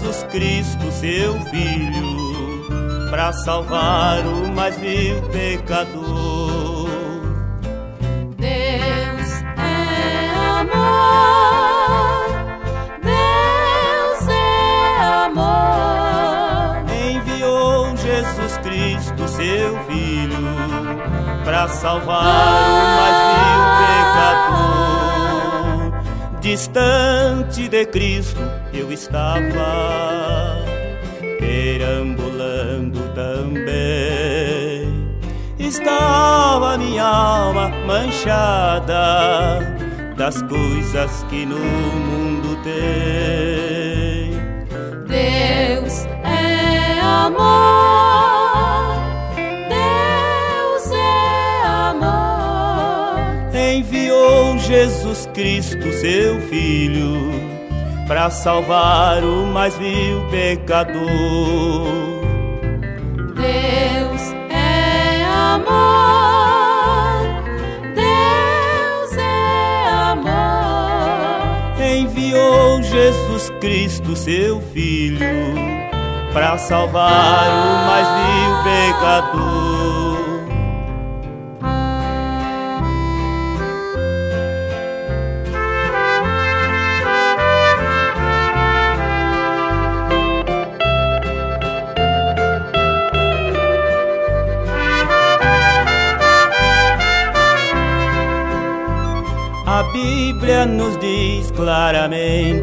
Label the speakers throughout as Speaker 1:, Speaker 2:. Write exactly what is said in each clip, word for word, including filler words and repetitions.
Speaker 1: Jesus Cristo, seu Filho, para salvar o mais vil pecador.
Speaker 2: Deus é amor, Deus é amor.
Speaker 1: Enviou Jesus Cristo, seu Filho, para salvar o mais vil pecador. Distante de Cristo eu estava, perambulando também. Estava minha alma manchada das coisas que no mundo tem.
Speaker 2: Deus é amor, Deus é amor.
Speaker 1: Enviou Jesus Cristo, seu Filho, para salvar o mais vil pecador.
Speaker 2: Deus é amor, Deus é amor.
Speaker 1: Enviou Jesus Cristo, seu Filho, para salvar o mais vil pecador. A Bíblia nos diz claramente: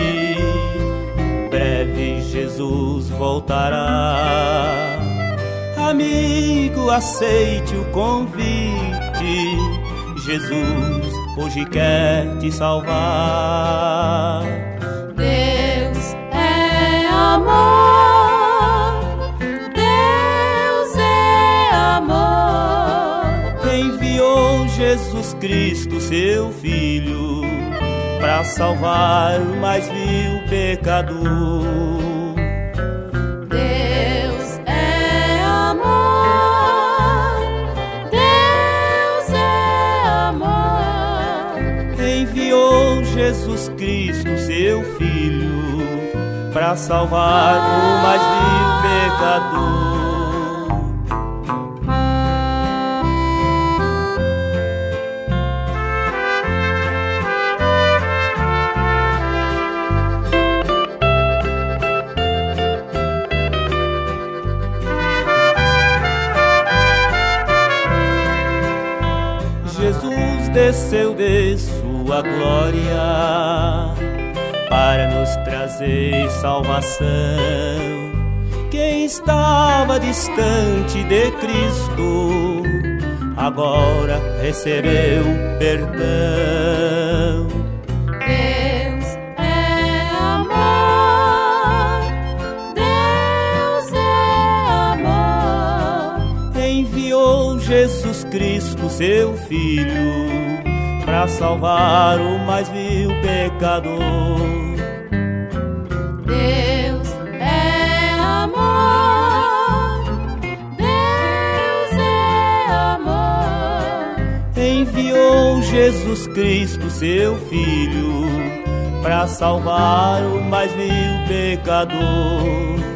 Speaker 1: breve Jesus voltará. Amigo, aceite o convite, Jesus hoje quer te salvar.
Speaker 2: Deus é amor, Deus é amor.
Speaker 1: Enviou Jesus Cristo, seu Filho, para salvar o mais vil pecador.
Speaker 2: Deus é amor, Deus é amor.
Speaker 1: Enviou Jesus Cristo, seu Filho, para salvar o mais vil pecador. Jesus desceu de sua glória para nos trazer salvação. Quem estava distante de Cristo agora recebeu perdão.
Speaker 2: Deus é amor, Deus é amor.
Speaker 1: Enviou Jesus Cristo, seu Filho, para salvar o mais vil pecador.
Speaker 2: Deus é amor, Deus é amor.
Speaker 1: Enviou Jesus Cristo, seu Filho, para salvar o mais vil pecador.